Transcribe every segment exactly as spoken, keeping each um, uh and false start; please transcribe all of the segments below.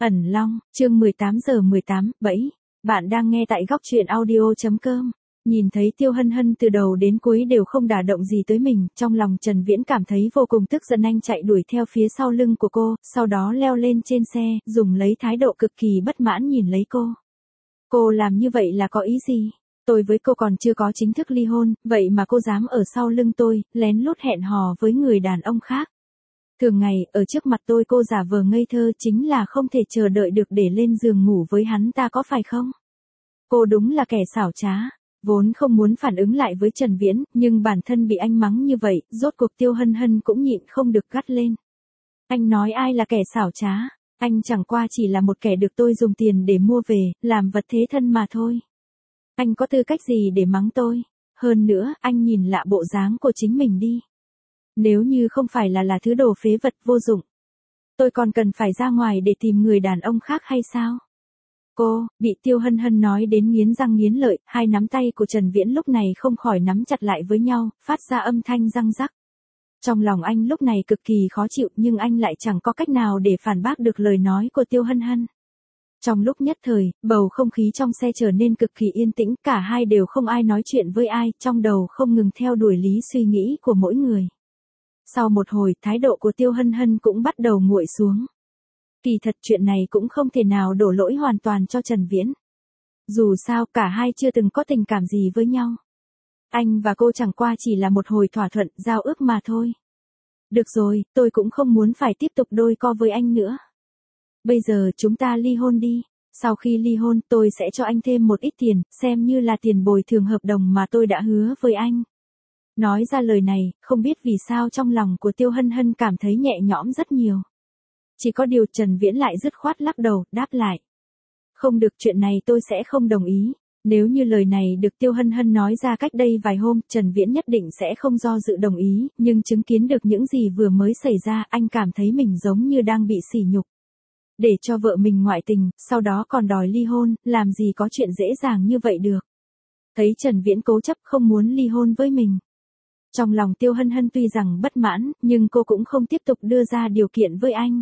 Ẩn Long, chương mười tám giờ mười tám, bẫy. Bạn đang nghe tại góc truyện audio.com. Nhìn thấy Tiêu Hân Hân từ đầu đến cuối đều không đả động gì tới mình, trong lòng Trần Viễn cảm thấy vô cùng tức giận. Anh chạy đuổi theo phía sau lưng của cô, sau đó leo lên trên xe, dùng lấy thái độ cực kỳ bất mãn nhìn lấy cô. Cô làm như vậy là có ý gì? Tôi với cô còn chưa có chính thức ly hôn, vậy mà cô dám ở sau lưng tôi, lén lút hẹn hò với người đàn ông khác. Thường ngày, ở trước mặt tôi cô giả vờ ngây thơ chính là không thể chờ đợi được để lên giường ngủ với hắn ta có phải không? Cô đúng là kẻ xảo trá, vốn không muốn phản ứng lại với Trần Viễn, nhưng bản thân bị anh mắng như vậy, rốt cuộc Tiêu Hân Hân cũng nhịn không được gắt lên. Anh nói ai là kẻ xảo trá, anh chẳng qua chỉ là một kẻ được tôi dùng tiền để mua về, làm vật thế thân mà thôi. Anh có tư cách gì để mắng tôi? Hơn nữa, anh nhìn lạ bộ dáng của chính mình đi. Nếu như không phải là là thứ đồ phế vật vô dụng, tôi còn cần phải ra ngoài để tìm người đàn ông khác hay sao? Cô, bị Tiêu Hân Hân nói đến nghiến răng nghiến lợi, hai nắm tay của Trần Viễn lúc này không khỏi nắm chặt lại với nhau, phát ra âm thanh răng rắc. Trong lòng anh lúc này cực kỳ khó chịu nhưng anh lại chẳng có cách nào để phản bác được lời nói của Tiêu Hân Hân. Trong lúc nhất thời, bầu không khí trong xe trở nên cực kỳ yên tĩnh, cả hai đều không ai nói chuyện với ai, trong đầu không ngừng theo đuổi lý suy nghĩ của mỗi người. Sau một hồi, thái độ của Tiêu Hân Hân cũng bắt đầu nguội xuống. Kỳ thật chuyện này cũng không thể nào đổ lỗi hoàn toàn cho Trần Viễn. Dù sao cả hai chưa từng có tình cảm gì với nhau. Anh và cô chẳng qua chỉ là một hồi thỏa thuận, giao ước mà thôi. Được rồi, tôi cũng không muốn phải tiếp tục đôi co với anh nữa. Bây giờ chúng ta ly hôn đi. Sau khi ly hôn tôi sẽ cho anh thêm một ít tiền, xem như là tiền bồi thường hợp đồng mà tôi đã hứa với anh. Nói ra lời này, không biết vì sao trong lòng của Tiêu Hân Hân cảm thấy nhẹ nhõm rất nhiều. Chỉ có điều Trần Viễn lại dứt khoát lắc đầu, đáp lại. Không được, chuyện này tôi sẽ không đồng ý. Nếu như lời này được Tiêu Hân Hân nói ra cách đây vài hôm, Trần Viễn nhất định sẽ không do dự đồng ý, nhưng chứng kiến được những gì vừa mới xảy ra, anh cảm thấy mình giống như đang bị sỉ nhục. Để cho vợ mình ngoại tình, sau đó còn đòi ly hôn, làm gì có chuyện dễ dàng như vậy được. Thấy Trần Viễn cố chấp không muốn ly hôn với mình. Trong lòng Tiêu Hân Hân tuy rằng bất mãn, nhưng cô cũng không tiếp tục đưa ra điều kiện với anh.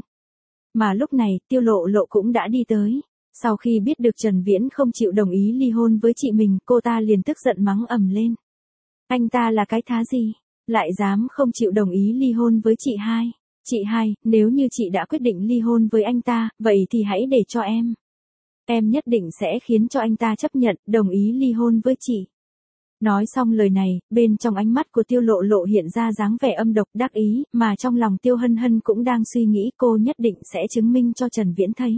Mà lúc này, Tiêu Lộ Lộ cũng đã đi tới. Sau khi biết được Trần Viễn không chịu đồng ý ly hôn với chị mình, cô ta liền tức giận mắng ầm lên. Anh ta là cái thá gì? Lại dám không chịu đồng ý ly hôn với chị hai. Chị hai, nếu như chị đã quyết định ly hôn với anh ta, vậy thì hãy để cho em. Em nhất định sẽ khiến cho anh ta chấp nhận, đồng ý ly hôn với chị. Nói xong lời này, bên trong ánh mắt của Tiêu Lộ Lộ hiện ra dáng vẻ âm độc đắc ý, mà trong lòng Tiêu Hân Hân cũng đang suy nghĩ cô nhất định sẽ chứng minh cho Trần Viễn thấy.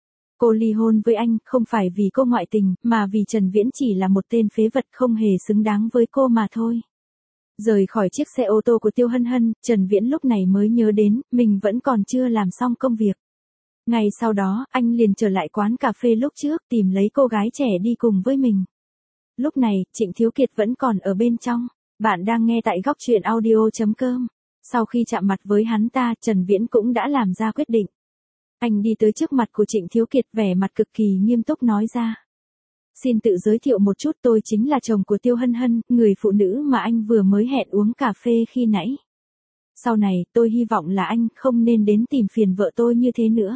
Cô ly hôn với anh không phải vì cô ngoại tình, mà vì Trần Viễn chỉ là một tên phế vật không hề xứng đáng với cô mà thôi. Rời khỏi chiếc xe ô tô của Tiêu Hân Hân, Trần Viễn lúc này mới nhớ đến, mình vẫn còn chưa làm xong công việc. Ngày sau đó, anh liền trở lại quán cà phê lúc trước, tìm lấy cô gái trẻ đi cùng với mình. Lúc này, Trịnh Thiếu Kiệt vẫn còn ở bên trong. Bạn đang nghe tại góc truyện audio.com. Sau khi chạm mặt với hắn ta, Trần Viễn cũng đã làm ra quyết định. Anh đi tới trước mặt của Trịnh Thiếu Kiệt, vẻ mặt cực kỳ nghiêm túc nói ra. Xin tự giới thiệu một chút, tôi chính là chồng của Tiêu Hân Hân, người phụ nữ mà anh vừa mới hẹn uống cà phê khi nãy. Sau này, tôi hy vọng là anh không nên đến tìm phiền vợ tôi như thế nữa.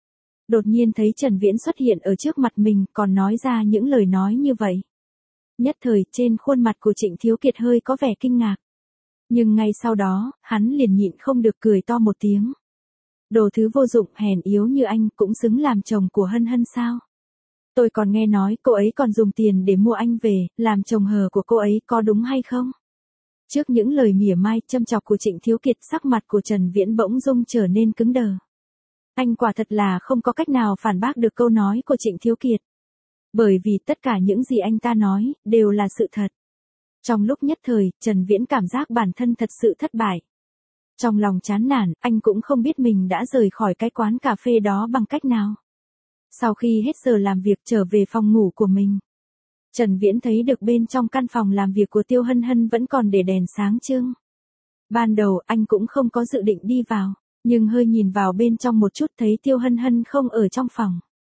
Đột nhiên thấy Trần Viễn xuất hiện ở trước mặt mình, còn nói ra những lời nói như vậy. Nhất thời, trên khuôn mặt của Trịnh Thiếu Kiệt hơi có vẻ kinh ngạc. Nhưng ngay sau đó, hắn liền nhịn không được cười to một tiếng. Đồ thứ vô dụng hèn yếu như anh cũng xứng làm chồng của Hân Hân sao? Tôi còn nghe nói cô ấy còn dùng tiền để mua anh về, làm chồng hờ của cô ấy, có đúng hay không? Trước những lời mỉa mai, châm chọc của Trịnh Thiếu Kiệt, sắc mặt của Trần Viễn bỗng dưng trở nên cứng đờ. Anh quả thật là không có cách nào phản bác được câu nói của Trịnh Thiếu Kiệt. Bởi vì tất cả những gì anh ta nói, đều là sự thật. Trong lúc nhất thời, Trần Viễn cảm giác bản thân thật sự thất bại. Trong lòng chán nản, anh cũng không biết mình đã rời khỏi cái quán cà phê đó bằng cách nào. Sau khi hết giờ làm việc trở về phòng ngủ của mình, Trần Viễn thấy được bên trong căn phòng làm việc của Tiêu Hân Hân vẫn còn để đèn sáng trưng. Ban đầu anh cũng không có dự định đi vào, nhưng hơi nhìn vào bên trong một chút thấy Tiêu Hân Hân không ở trong phòng.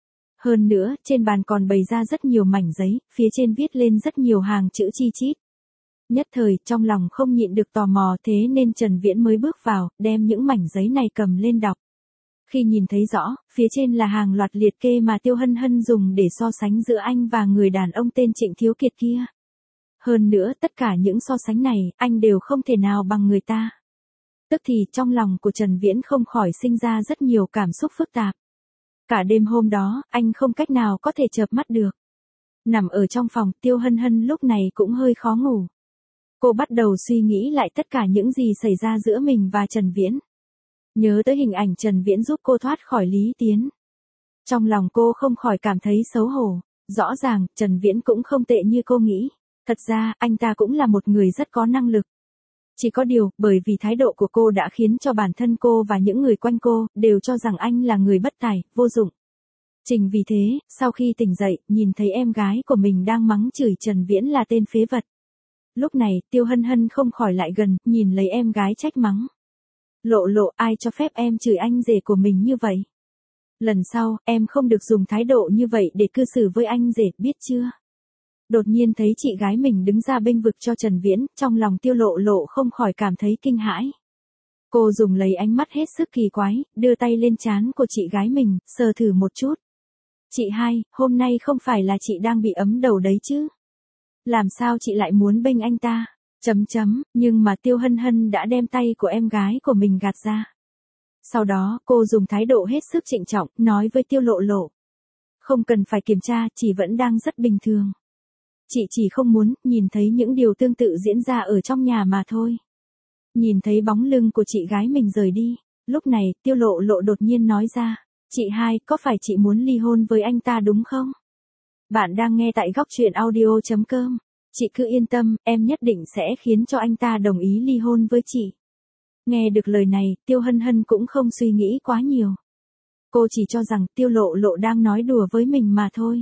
Hơn nữa, trên bàn còn bày ra rất nhiều mảnh giấy, phía trên viết lên rất nhiều hàng chữ chi chít. Nhất thời, trong lòng không nhịn được tò mò, thế nên Trần Viễn mới bước vào, đem những mảnh giấy này cầm lên đọc. Khi nhìn thấy rõ, phía trên là hàng loạt liệt kê mà Tiêu Hân Hân dùng để so sánh giữa anh và người đàn ông tên Trịnh Thiếu Kiệt kia. Hơn nữa, tất cả những so sánh này, anh đều không thể nào bằng người ta. Tức thì trong lòng của Trần Viễn không khỏi sinh ra rất nhiều cảm xúc phức tạp. Cả đêm hôm đó, anh không cách nào có thể chợp mắt được. Nằm ở trong phòng, Tiêu Hân Hân lúc này cũng hơi khó ngủ. Cô bắt đầu suy nghĩ lại tất cả những gì xảy ra giữa mình và Trần Viễn. Nhớ tới hình ảnh Trần Viễn giúp cô thoát khỏi Lý Tiến. Trong lòng cô không khỏi cảm thấy xấu hổ. Rõ ràng, Trần Viễn cũng không tệ như cô nghĩ. Thật ra, anh ta cũng là một người rất có năng lực. Chỉ có điều, bởi vì thái độ của cô đã khiến cho bản thân cô và những người quanh cô, đều cho rằng anh là người bất tài, vô dụng. Chính vì thế, sau khi tỉnh dậy, nhìn thấy em gái của mình đang mắng chửi Trần Viễn là tên phế vật. Lúc này, Tiêu Hân Hân không khỏi lại gần, nhìn lấy em gái trách mắng. Lộ Lộ, ai cho phép em chửi anh rể của mình như vậy? Lần sau, em không được dùng thái độ như vậy để cư xử với anh rể, biết chưa? Đột nhiên thấy chị gái mình đứng ra bênh vực cho Trần Viễn, trong lòng Tiêu Lộ Lộ không khỏi cảm thấy kinh hãi. Cô dùng lấy ánh mắt hết sức kỳ quái, đưa tay lên trán của chị gái mình, sờ thử một chút. Chị hai, hôm nay không phải là chị đang bị ấm đầu đấy chứ? Làm sao chị lại muốn bênh anh ta? Chấm chấm, nhưng mà Tiêu Hân Hân đã đem tay của em gái của mình gạt ra. Sau đó, cô dùng thái độ hết sức trịnh trọng, nói với Tiêu Lộ Lộ. Không cần phải kiểm tra, chị vẫn đang rất bình thường. Chị chỉ không muốn nhìn thấy những điều tương tự diễn ra ở trong nhà mà thôi. Nhìn thấy bóng lưng của chị gái mình rời đi, lúc này Tiêu Lộ Lộ đột nhiên nói ra, chị hai, có phải chị muốn ly hôn với anh ta đúng không? Bạn đang nghe tại góc truyện audio chấm com. Chị cứ yên tâm, em nhất định sẽ khiến cho anh ta đồng ý ly hôn với chị. Nghe được lời này, Tiêu Hân Hân cũng không suy nghĩ quá nhiều. Cô chỉ cho rằng Tiêu Lộ Lộ đang nói đùa với mình mà thôi.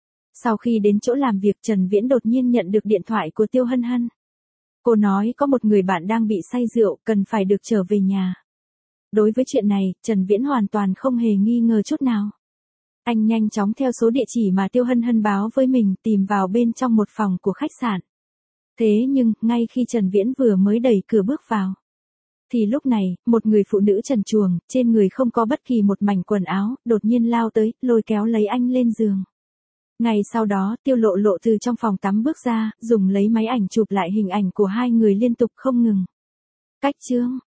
Sau khi đến chỗ làm việc, Trần Viễn đột nhiên nhận được điện thoại của Tiêu Hân Hân. Cô nói có một người bạn đang bị say rượu, cần phải được trở về nhà. Đối với chuyện này, Trần Viễn hoàn toàn không hề nghi ngờ chút nào. Anh nhanh chóng theo số địa chỉ mà Tiêu Hân Hân báo với mình, tìm vào bên trong một phòng của khách sạn. Thế nhưng, ngay khi Trần Viễn vừa mới đẩy cửa bước vào, thì lúc này, một người phụ nữ trần truồng, trên người không có bất kỳ một mảnh quần áo, đột nhiên lao tới, lôi kéo lấy anh lên giường. Ngay sau đó, Tiêu Lộ Lộ từ trong phòng tắm bước ra, dùng lấy máy ảnh chụp lại hình ảnh của hai người liên tục không ngừng. Cách chương